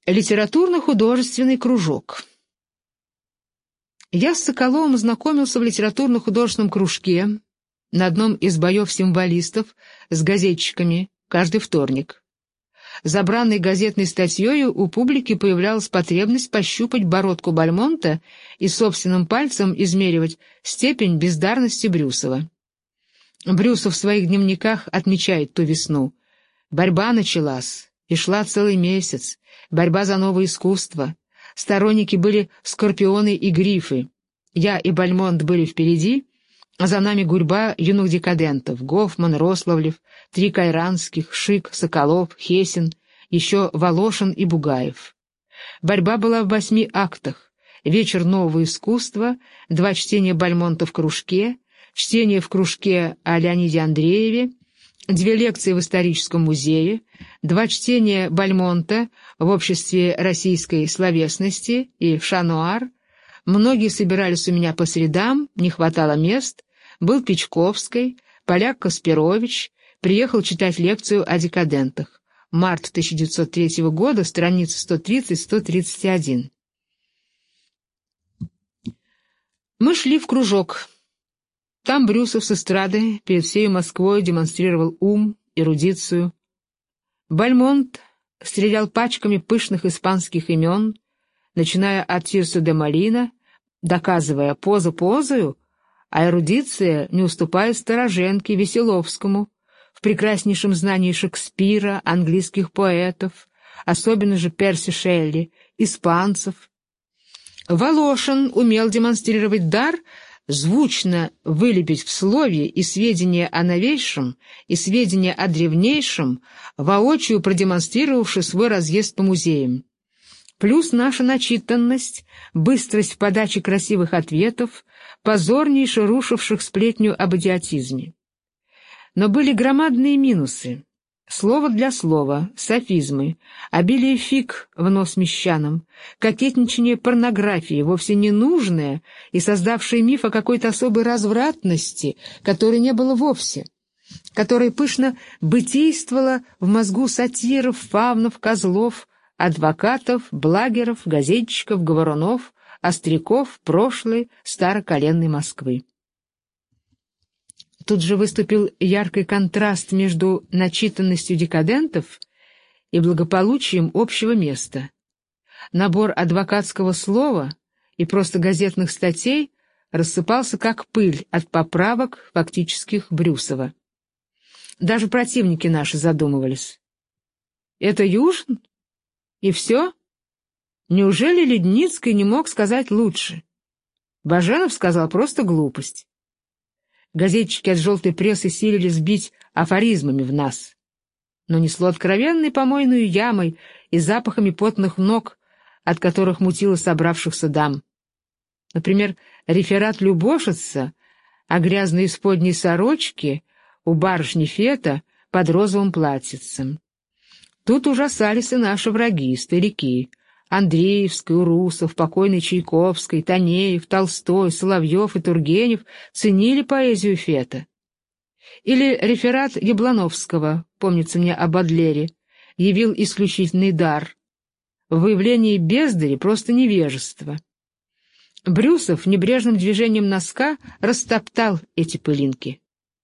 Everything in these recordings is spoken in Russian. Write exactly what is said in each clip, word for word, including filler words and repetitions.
Литературно-художественный кружок. Я с Соколовым знакомился в литературно-художественном кружке на одном из боев символистов с газетчиками каждый вторник. За бранной газетной статьей у публики появлялась потребность пощупать бородку Бальмонта и собственным пальцем измеривать степень бездарности Брюсова. Брюсов в своих дневниках отмечает ту весну. Борьба началась, и шла целый месяц. Борьба за новое искусство. Сторонники были скорпионы и грифы. Я и Бальмонт были впереди, а за нами гурьба юных декадентов: Гофман, Рославлев, три Кайранских, Шик, Соколов, Хесин, еще Волошин и Бугаев. Борьба была в восьми актах: вечер нового искусства, два чтения Бальмонта в кружке, чтение в кружке о Леониде Андрееве, две лекции в историческом музее, два чтения Бальмонта в обществе российской словесности и в Шануар. Многие собирались у меня по средам, не хватало мест. Был Печковский, поляк Каспирович, приехал читать лекцию о декадентах. Март тысяча девятьсот третьего года, страницы сто тридцать — сто тридцать один. Мы шли в кружок. Там Брюсов с эстрады перед всей Москвой демонстрировал ум, эрудицию. Бальмонт стрелял пачками пышных испанских имен, начиная от Тирсо де Молина, доказывая позу позою, а эрудиция не уступает Стороженке, Веселовскому, в прекраснейшем знании Шекспира, английских поэтов, особенно же Перси Шелли, испанцев. Волошин умел демонстрировать дар звучно вылепить в слове и сведения о новейшем, и сведения о древнейшем, воочию продемонстрировавши свой разъезд по музеям. Плюс наша начитанность, быстрость в подаче красивых ответов, позорнейше рушивших сплетню об идиотизме. Но были громадные минусы. Слово для слова, софизмы, обилие фиг в нос мещанам, кокетничание порнографии, вовсе не нужное и создавшее миф о какой-то особой развратности, которой не было вовсе, которая пышно бытийствовала в мозгу сатиров, фавнов, козлов, адвокатов, благеров, газетчиков, говорунов, остряков прошлой староколенной Москвы. Тут же выступил яркий контраст между начитанностью декадентов и благополучием общего места. Набор адвокатского слова и просто газетных статей рассыпался как пыль от поправок фактических Брюсова. Даже противники наши задумывались. Это Южин? И все? Неужели Ледницкий не мог сказать лучше? Баженов сказал просто глупость. Газетчики от желтой прессы силились сбить афоризмами в нас, но несло откровенной помойную ямой и запахами потных ног, от которых мутило собравшихся дам. Например, реферат Любошица о грязной исподней сорочке у барышни Фета под розовым платьицем. Тут ужасались и наши враги, старики: Андреевский, Урусов, покойный Чайковский, Танеев, Толстой, Соловьев и Тургенев ценили поэзию Фета. Или реферат Яблоновского, помнится мне, о Бодлере, явил исключительный дар. В выявлении бездари просто невежество. Брюсов небрежным движением носка растоптал эти пылинки.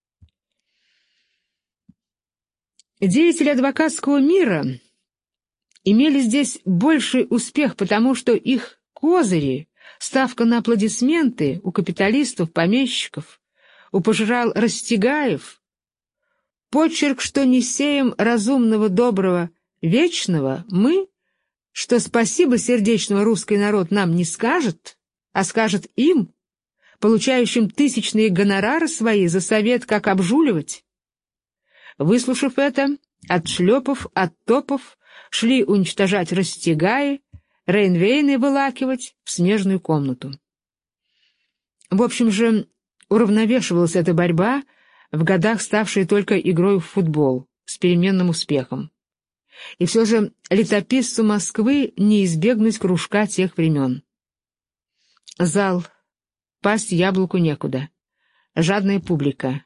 Деятели адвокатского мира имели здесь больший успех, потому что их козыри, ставка на аплодисменты у капиталистов, помещиков, у пожирал Растягаев, почерк, что не сеем разумного, доброго, вечного, мы, что спасибо сердечного русский народ нам не скажет, а скажет им, получающим тысячные гонорары свои за совет, как обжуливать. Выслушав это, отшлепав, оттопав, шли уничтожать Растягаи, Рейнвейны вылакивать в смежную комнату. В общем же, уравновешивалась эта борьба, в годах ставшая только игрой в футбол, с переменным успехом. И все же летописцу Москвы не избегнуть кружка тех времен. Зал, пасть яблоку некуда, жадная публика,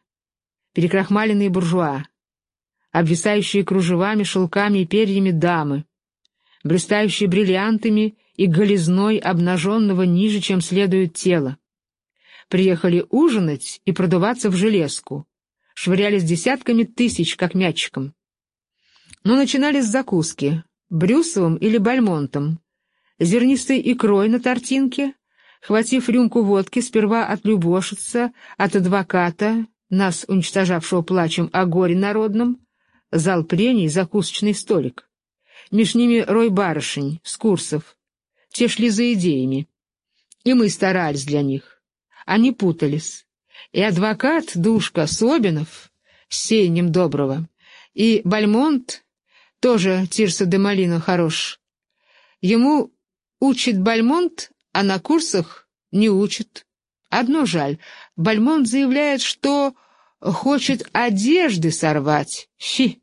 перекрахмаленные буржуа, обвисающие кружевами, шелками и перьями дамы, блистающие бриллиантами и голизной обнаженного ниже, чем следует тела. Приехали ужинать и продуваться в железку, швырялись десятками тысяч, как мячиком. Но начинали с закуски, брюсовым или бальмонтом, зернистой икрой на тортинке, хватив рюмку водки, сперва отлюбошиться от адвоката, нас уничтожавшего плачем о горе народном, зал прений, закусочный столик. Меж ними рой барышень с курсов. Те шли за идеями. И мы старались для них. Они путались. И адвокат, душка Собинов, с сеянием доброго, и Бальмонт, тоже Тирсо де Молино хорош. Ему учит Бальмонт, а на курсах не учит. Одно жаль, Бальмонт заявляет, что хочет одежды сорвать. Фи!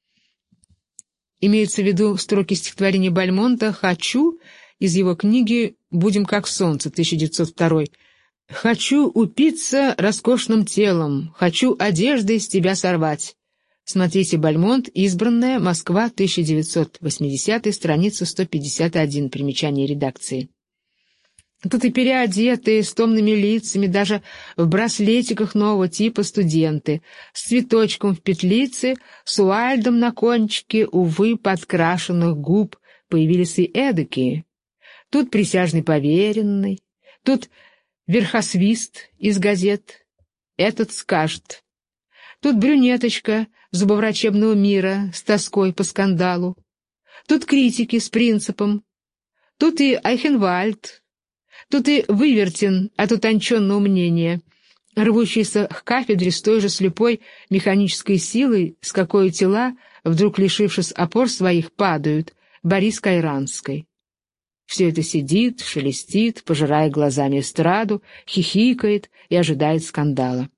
Имеются в виду строки стихотворения Бальмонта «Хочу» из его книги «Будем как солнце» тысяча девятьсот второй. «Хочу упиться роскошным телом, хочу одежды с тебя сорвать». Смотрите «Бальмонт», избранная, Москва, тысяча девятьсот восьмидесятый, страница сто пятьдесят один, примечание редакции. Тут и переодетые, с томными лицами, даже в браслетиках нового типа студенты, с цветочком в петлице, с уальдом на кончике, увы, подкрашенных губ, появились и эдакие. Тут присяжный поверенный, тут верхосвист из газет, этот скажет. Тут брюнеточка зубоврачебного мира с тоской по скандалу, тут критики с принципом, тут и Айхенвальд, тут и Вывертин от утонченного мнения, рвущийся к кафедре с той же слепой механической силой, с какой тела, вдруг лишившись опор своих, падают, Борис Кайранской. Все это сидит, шелестит, пожирая глазами эстраду, хихикает и ожидает скандала.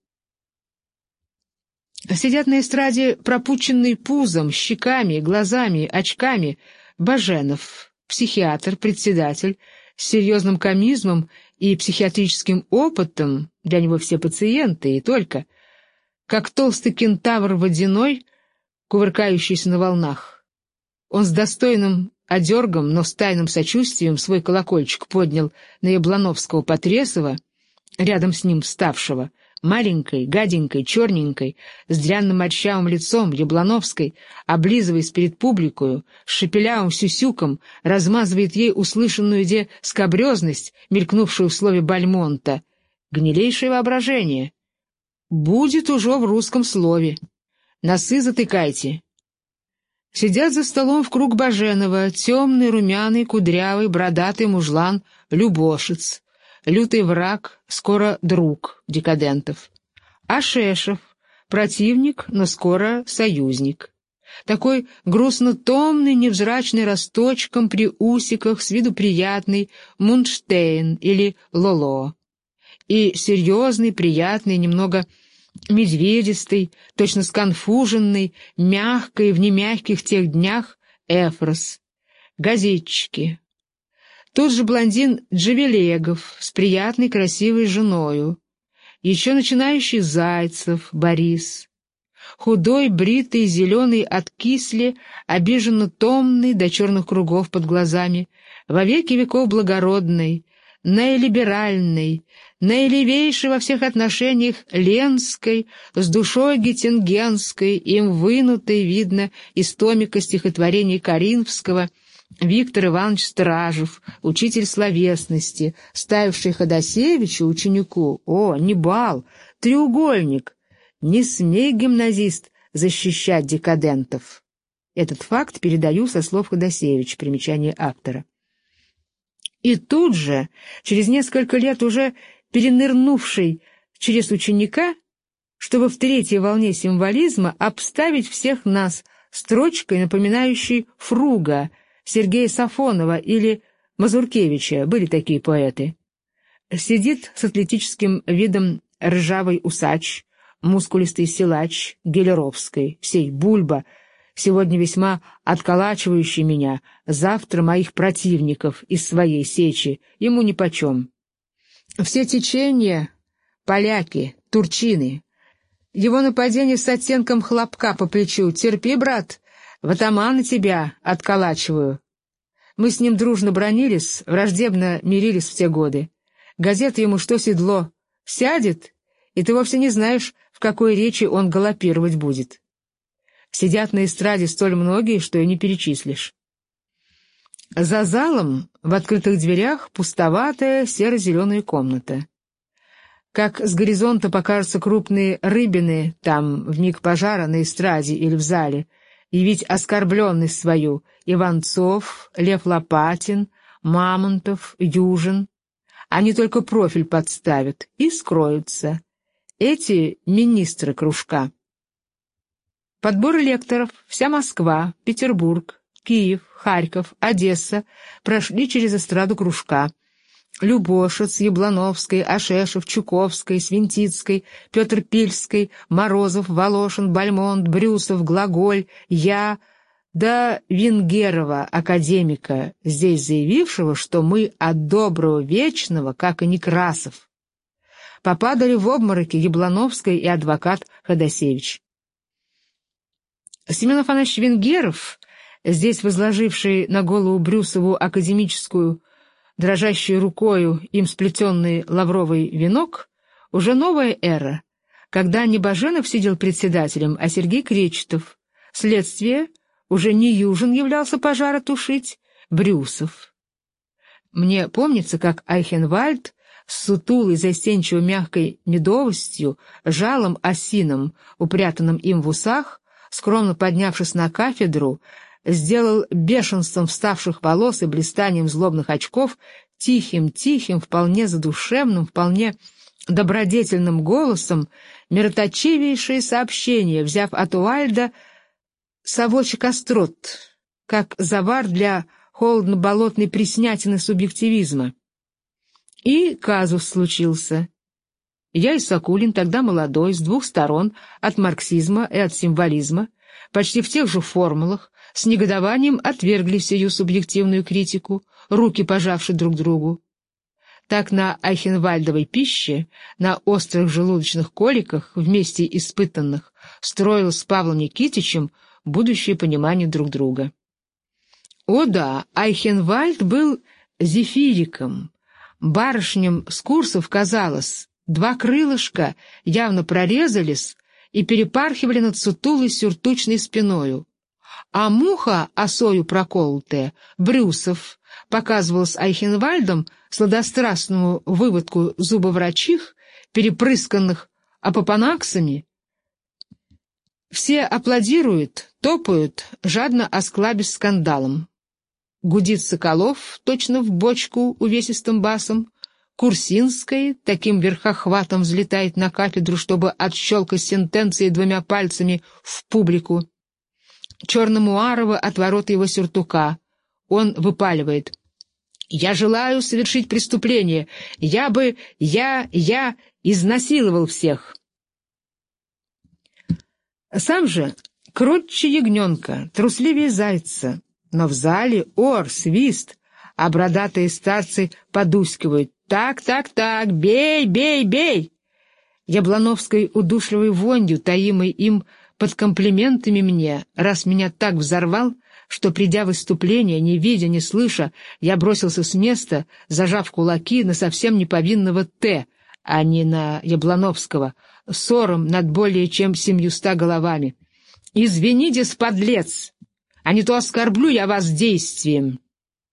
Сидят на эстраде пропученный пузом, щеками, глазами, очками Баженов, психиатр, председатель, с серьезным комизмом и психиатрическим опытом, для него все пациенты и только, как толстый кентавр водяной, кувыркающийся на волнах. Он с достойным одергом, но с тайным сочувствием свой колокольчик поднял на Яблоновского-Потресова, рядом с ним вставшего, маленькой, гаденькой, черненькой, с дрянным морщавым лицом Яблоновской, облизываясь перед публикою, с шепелявым сюсюком, размазывает ей услышанную де скабрезность, мелькнувшую в слове Бальмонта. Гнилейшее воображение. Будет уже в русском слове. Носы затыкайте. Сидят за столом в круг Баженова темный, румяный, кудрявый, бородатый мужлан, любошец, лютый враг, скоро друг декадентов. А Шешев — противник, но скоро союзник. Такой грустно-томный, невзрачный росточком при усиках, с виду приятный Мундштейн или Лоло. И серьезный, приятный, немного медведистый, точно сконфуженный, мягкий в немягких тех днях Эфрос. Газетчики. Тут же блондин Джавелегов с приятной красивой женою. Еще начинающий Зайцев Борис. Худой, бритый, зеленый от кисли, обиженно томный до черных кругов под глазами, во веки веков благородный, наилиберальный, наилевейший во всех отношениях Ленской, с душой геттингенской, им вынутой, видно, из томика стихотворений Коринфского, Виктор Иванович Стражев, учитель словесности, ставивший Ходосевичу, ученику, о, не бал, треугольник, не смей, гимназист, защищать декадентов. Этот факт передаю со слов Ходосевича, примечание автора. И тут же, через несколько лет уже перенырнувший через ученика, чтобы в третьей волне символизма обставить всех нас строчкой, напоминающей Фруга, Сергея Сафонова или Мазуркевича, были такие поэты. Сидит с атлетическим видом ржавый усач, мускулистый силач Гелеровской, сей Бульба, сегодня весьма отколачивающий меня, завтра моих противников из своей сечи, ему нипочем. Все течения — поляки, турчины. Его нападение с оттенком хлопка по плечу. Терпи, брат, в атамана тебя отколачиваю. Мы с ним дружно бранились, враждебно мирились в те годы. Газета ему что седло. Сядет, и ты вовсе не знаешь, в какой речи он галопировать будет. Сидят на эстраде столь многие, что и не перечислишь. За залом в открытых дверях пустоватая серо-зеленая комната. Как с горизонта покажутся крупные рыбины там, в миг пожара на эстраде или в зале, явить оскорбленность свою Иванцов, Лев Лопатин, Мамонтов, Южин. Они только профиль подставят и скроются. Эти министры кружка. Подбор лекторов, вся Москва, Петербург, Киев, Харьков, Одесса прошли через эстраду кружка. Любошец, Яблоновской, Ашешев, Чуковской, Свинтицкой, Петр Пильский, Морозов, Волошин, Бальмонт, Брюсов, Глаголь, я, да Венгерова, академика, здесь заявившего, что мы от доброго вечного, как и Некрасов. Попадали в обмороки Яблоновская и адвокат Ходосевич. Семен Афанасьевич Венгеров, здесь возложивший на голову Брюсову академическую, дрожащей рукою им сплетенный лавровый венок, уже новая эра, когда не Баженов сидел председателем, а Сергей Кречетов. Следствие уже не Южин являлся пожара тушить, Брюсов. Мне помнится, как Айхенвальд с сутулой, застенчиво мягкой медовостью, жалом осиным, упрятанным им в усах, скромно поднявшись на кафедру, сделал бешенством вставших волос и блистанием злобных очков тихим-тихим, вполне задушевным, вполне добродетельным голосом мироточивейшее сообщение, взяв от Уайльда совочек острот, как завар для холодно-болотной приснятины субъективизма. И казус случился. Я и Сокулин, тогда молодой, с двух сторон, от марксизма и от символизма, почти в тех же формулах, с негодованием отвергли сию субъективную критику, руки пожавши друг другу. Так на Айхенвальдовой пище, на острых желудочных коликах, вместе испытанных, строил с Павлом Никитичем будущее понимание друг друга. О да, Айхенвальд был зефириком. Барышням с курсов казалось, два крылышка явно прорезались и перепархивали над сутулой сюртучной спиною. А муха, осою проколотая, Брюсов, показывалась Айхенвальдом сладострастному выводку зубоврачих, перепрысканных апопанаксами. Все аплодируют, топают, жадно осклабясь скандалом. Гудит Соколов, точно в бочку увесистым басом. Курсинская таким верхохватом взлетает на кафедру, чтобы отщелкать сентенции двумя пальцами в публику. Черномуарова от ворот его сюртука. Он выпаливает: «Я желаю совершить преступление. Я бы, я, я изнасиловал всех». Сам же кротче ягненка, трусливее зайца. Но в зале ор, свист, а бородатые старцы подускивают: «Так, так, так, бей, бей, бей!» Яблоновской удушливой вонью, таимой им под комплиментами мне, раз меня так взорвал, что, придя в выступление, не видя, не слыша, я бросился с места, зажав кулаки на совсем неповинного Т, а не на Яблоновского, ссором над более чем семьюста головами. «Извините, подлец, а не то оскорблю я вас действием».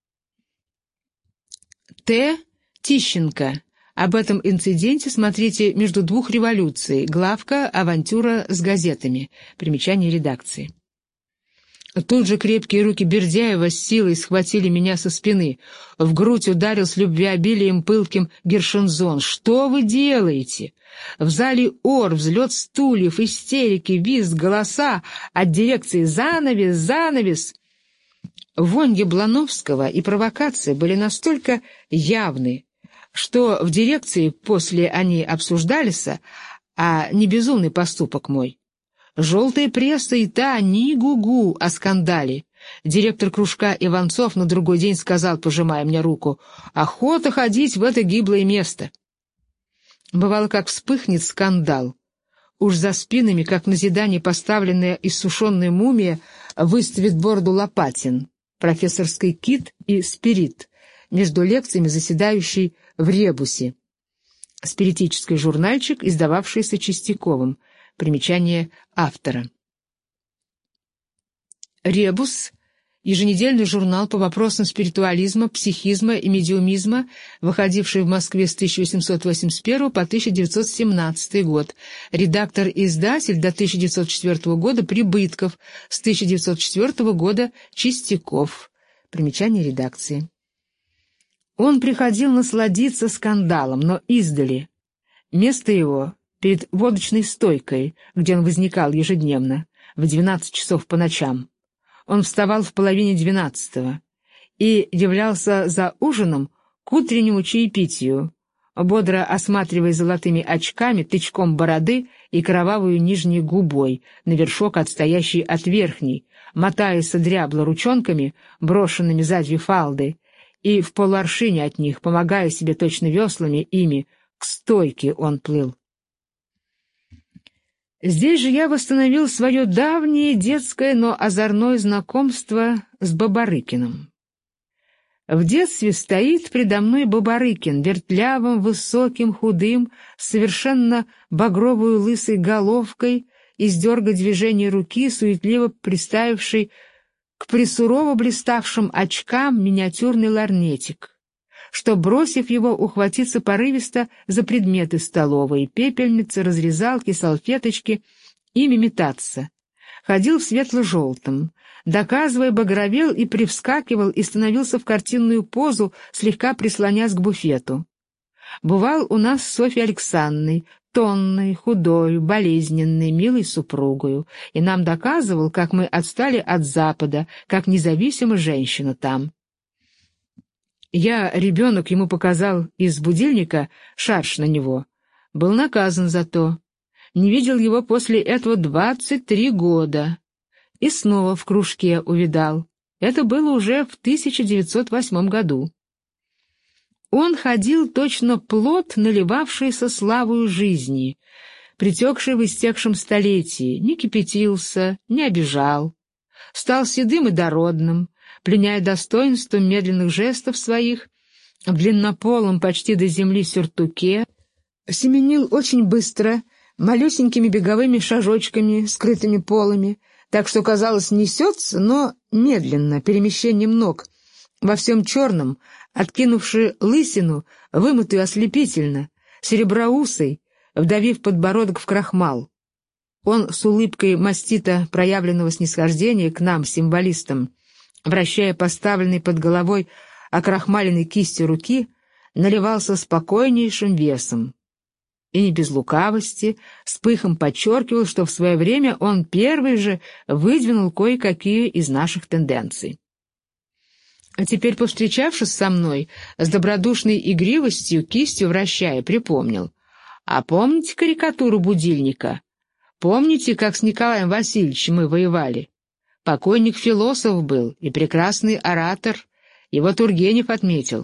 Т. Тищенко. Об этом инциденте смотрите «Между двух революций», главка «Авантюра с газетами». Примечание редакции. Тут же крепкие руки Бердяева с силой схватили меня со спины. В грудь ударил с любвеобилием пылким Гершензон. «Что вы делаете?» В зале ор, взлет стульев, истерики, визг, голоса. От дирекции «Занавес! Занавес!» Вонь Яблоновского и провокации были настолько явны, что в дирекции после они обсуждались, а не безумный поступок мой. Желтая пресса и та ни гу-гу о скандале. Директор кружка Иванцов на другой день сказал, пожимая мне руку: «Охота ходить в это гиблое место». Бывало, как вспыхнет скандал. Уж за спинами, как назидание поставленная иссушенная мумия, выставит бороду Лопатин. профессорской кит и спирит, между лекциями заседающий в ребусе, спиритический журнальчик, издававшийся Чистяковым. Примечание автора. «Ребус» — еженедельный журнал по вопросам спиритуализма, психизма и медиумизма, выходивший в Москве с тысяча восемьсот восемьдесят первого по тысяча девятьсот семнадцатый год. Редактор и издатель до тысяча девятьсот четвёртого года Прибытков, с тысяча девятьсот четвёртого года Чистяков. Примечание редакции. Он приходил насладиться скандалом, но издали. Место его перед водочной стойкой, где он возникал ежедневно, в двенадцать часов по ночам. Он вставал в половине двенадцатого и являлся за ужином к утреннему чаепитию, бодро осматривая золотыми очками, тычком бороды и кровавую нижней губой, на вершок отстоящей от верхней, мотаясь дрябло ручонками, брошенными за две фалды, и в полуаршине от них, помогая себе точно веслами ими, к стойке он плыл. Здесь же я восстановил свое давнее детское, но озорное знакомство с Бабарыкиным. В детстве стоит предо мной Бабарыкин, вертлявым, высоким, худым, с совершенно багровой лысой головкой, издерга движения руки, суетливо приставивший к присурово блиставшим очкам миниатюрный ларнетик, что, бросив его, ухватиться порывисто за предметы столовой, пепельницы, разрезалки, салфеточки, ими метаться. Ходил в светло-желтом, доказывая, багровел и привскакивал и становился в картинную позу, слегка прислонясь к буфету. Бывал у нас с Софьей Александровной, тонной, худой, болезненной, милой супругою, и нам доказывал, как мы отстали от Запада, как независима женщина там. Я, ребенок, ему показал из будильника шарш на него. Был наказан за то. Не видел его после этого двадцать три года. И снова в кружке увидал. Это было уже в тысяча девятьсот восьмом году. Он ходил точно плод, наливавшийся славою жизни, притекший в истекшем столетии, не кипятился, не обижал. Стал седым и дородным, пленяя достоинством медленных жестов своих, в длиннополом почти до земли сюртуке, семенил очень быстро, малюсенькими беговыми шажочками, скрытыми полами, так что, казалось, несется, но медленно, перемещением ног, во всем черном, откинувши лысину, вымытую ослепительно, сереброусой, вдавив подбородок в крахмал. Он с улыбкой мастито проявленного снисхождения к нам, символистам, вращая поставленный под головой окрахмаленной кистью руки, наливался спокойнейшим весом. И не без лукавости, с пыхом подчеркивал, что в свое время он первый же выдвинул кое-какие из наших тенденций. А теперь, повстречавшись со мной, с добродушной игривостью, кистью вращая, припомнил. «А помните карикатуру будильника? Помните, как с Николаем Васильевичем мы воевали? Покойник философ был и прекрасный оратор, его Тургенев отметил».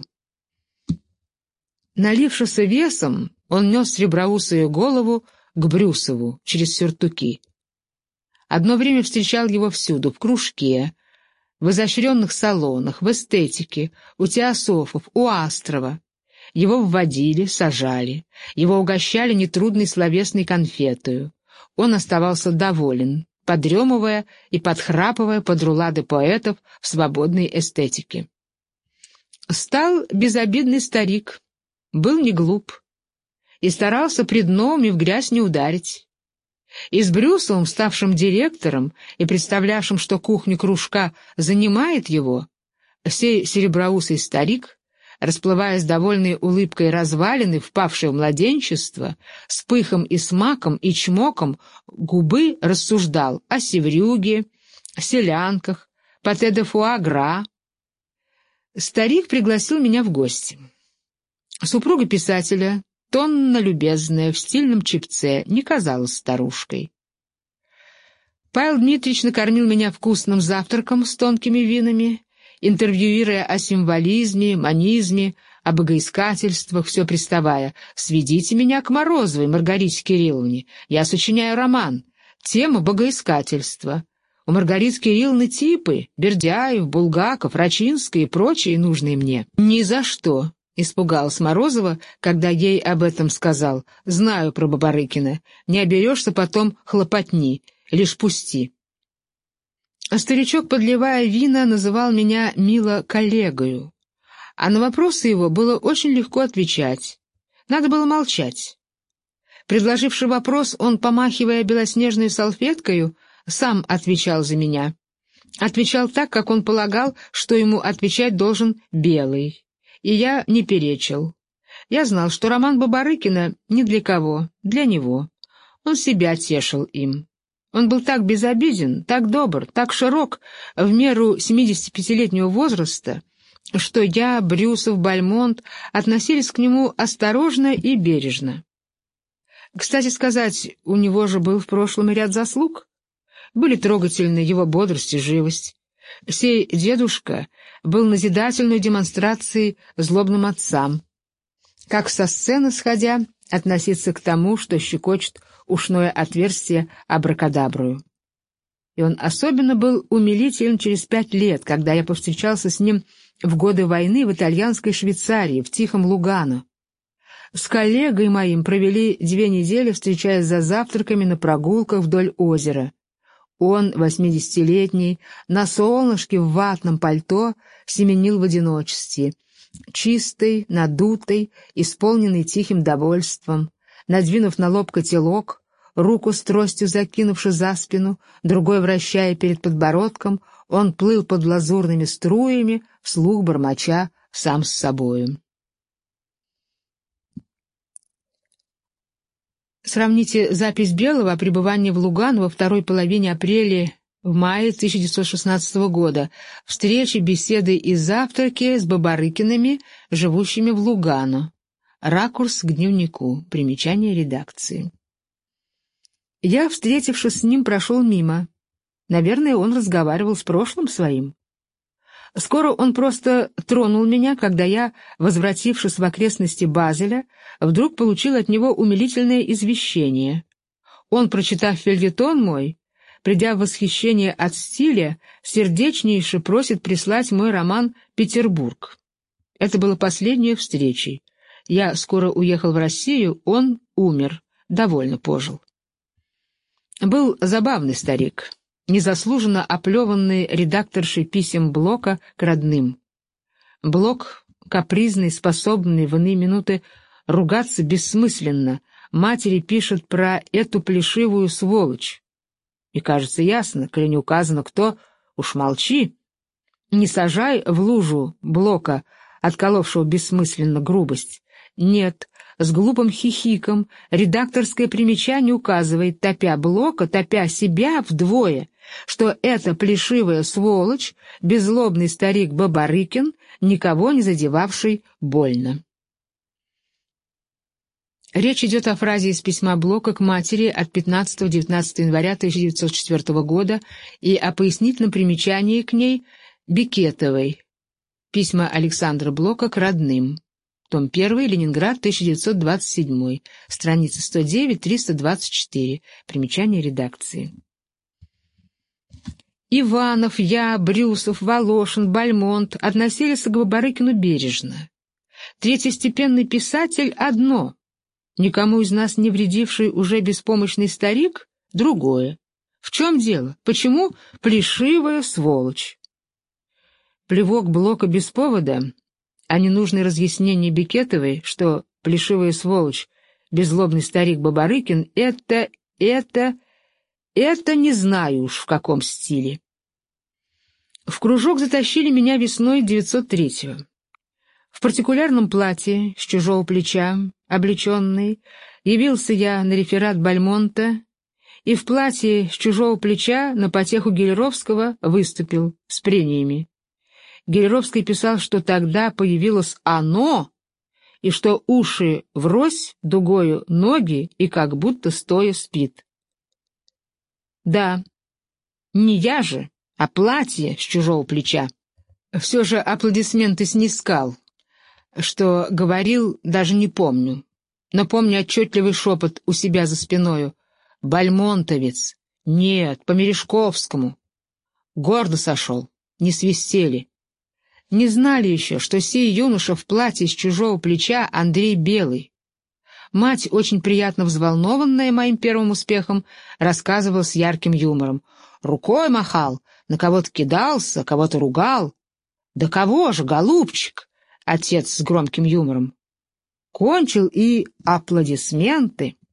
Налившись весом, он нес среброусую голову к Брюсову через сюртуки. Одно время встречал его всюду, в кружке, в изощренных салонах, в эстетике, у теософов, у Астрова. Его вводили, сажали, его угощали нетрудной словесной конфетою. Он оставался доволен, подремывая и подхрапывая под рулады поэтов в свободной эстетике. Стал безобидный старик, был не глуп и старался пред новыми в грязь не ударить. И с Брюсовым, ставшим директором и представлявшим, что кухня кружка занимает его, сей сереброусый старик, расплываясь довольной улыбкой развалины, впавшей в младенчество, с пыхом и смаком и чмоком губы рассуждал о севрюге, селянках, пате де фуа гра. Старик пригласил меня в гости. Супруга писателя, тонно-любезная, в стильном чепце, не казалась старушкой. Павел Дмитриевич накормил меня вкусным завтраком с тонкими винами, интервьюируя о символизме, манизме, о богоискательствах, все приставая: «Сведите меня к Морозовой Маргарите Кирилловне, я сочиняю роман, тема богоискательства. У Маргариты Кирилловны типы — Бердяев, Булгаков, Рачинская и прочие нужные мне. Ни за что, — испугалась Морозова, когда ей об этом сказал. Знаю про Бабарыкина. Не оберешься потом хлопотни, лишь пусти. А старичок, подливая вина, называл меня мило коллегою. А на вопросы его было очень легко отвечать. Надо было молчать. Предложивший вопрос, он, помахивая белоснежной салфеткою, сам отвечал за меня. Отвечал так, как он полагал, что ему отвечать должен белый. И я не перечил. Я знал, что роман Бабарыкина не для кого, для него. Он себя тешил им. Он был так безобиден, так добр, так широк в меру семидесятипятилетнего возраста, что я, Брюсов, Бальмонт относились к нему осторожно и бережно. Кстати сказать, у него же был в прошлом ряд заслуг. Были трогательны его бодрость и живость. Сей дедушка был назидательной демонстрацией злобным отцам. Как со сцены сходя, относиться к тому, что щекочет ушное отверстие абракадаброю. И он особенно был умилителен через пять лет, когда я повстречался с ним в годы войны в итальянской Швейцарии, в тихом Лугано. С коллегой моим провели две недели, встречаясь за завтраками на прогулках вдоль озера. Он, восьмидесятилетний, на солнышке в ватном пальто, семенил в одиночестве, чистый, надутый, исполненный тихим довольством, надвинув на лоб котелок, руку с тростью закинувши за спину, другой вращая перед подбородком, он плыл под лазурными струями, вслух бормоча сам с собою. Сравните запись Белого о пребывании в Лугано во второй половине апреля в мае тысяча девятьсот шестнадцатого года, встречи, беседы и завтраки с Бабарыкиными, живущими в Лугано. Ракурс к дневнику. Примечание редакции. Я, встретившись с ним, прошел мимо. Наверное, он разговаривал с прошлым своим. Скоро он просто тронул меня, когда я, возвратившись в окрестности Базеля, вдруг получил от него умилительное извещение. Он, прочитав фельетон мой, придя в восхищение от стиля, сердечнейше просит прислать мой роман «Петербург». Это было последней встречей. Я скоро уехал в Россию, он умер, довольно пожил. Был забавный старик, незаслуженно оплеванный редакторшей писем Блока к родным. Блок, капризный, способный в иные минуты ругаться бессмысленно, матери пишет про эту плешивую сволочь. И кажется ясно, коли не указано кто, уж молчи. Не сажай в лужу Блока, отколовшего бессмысленно грубость. Нет, с глупым хихиком редакторское примечание указывает, топя Блока, топя себя вдвое, что эта плешивая сволочь, беззлобный старик Бабарыкин, никого не задевавший больно. Речь идет о фразе из письма Блока к матери от пятнадцатого-девятнадцатого января тысяча девятьсот четвёртого года и о пояснительном примечании к ней Бекетовой. Письма Александра Блока к родным. Том первый, Ленинград, тысяча девятьсот двадцать седьмой, страница сто девять — триста двадцать четыре, примечание редакции. Иванов, я, Брюсов, Волошин, Бальмонт относились к Бабарыкину бережно. Третьестепенный писатель — одно, никому из нас не вредивший уже беспомощный старик — другое. В чем дело? Почему плешивая сволочь? Плевок Блока без повода, а ненужное разъяснение Бекетовой, что плешивая сволочь, беззлобный старик Бабарыкин — это, это, это не знаю уж в каком стиле. В кружок затащили меня весной девятьсот третьего. В партикулярном платье, с чужого плеча, облеченный, явился я на реферат Бальмонта и в платье с чужого плеча на потеху Гелеровского выступил с прениями. Гелеровский писал, что тогда появилось оно, и что уши врозь, дугою ноги и как будто стоя спит. Да, не я же, а платье с чужого плеча. Все же аплодисменты снискал. Что говорил, даже не помню, но помню отчетливый шепот у себя за спиною. «Бальмонтовец! Нет, по Мережковскому! Гордо сошел, не свистели. Не знали еще, что сей юноша в платье с чужого плеча Андрей Белый. Мать, очень приятно взволнованная моим первым успехом, рассказывала с ярким юмором. Рукой махал, на кого-то кидался, кого-то ругал. «Да кого же, голубчик?» — отец с громким юмором. Кончил, и аплодисменты.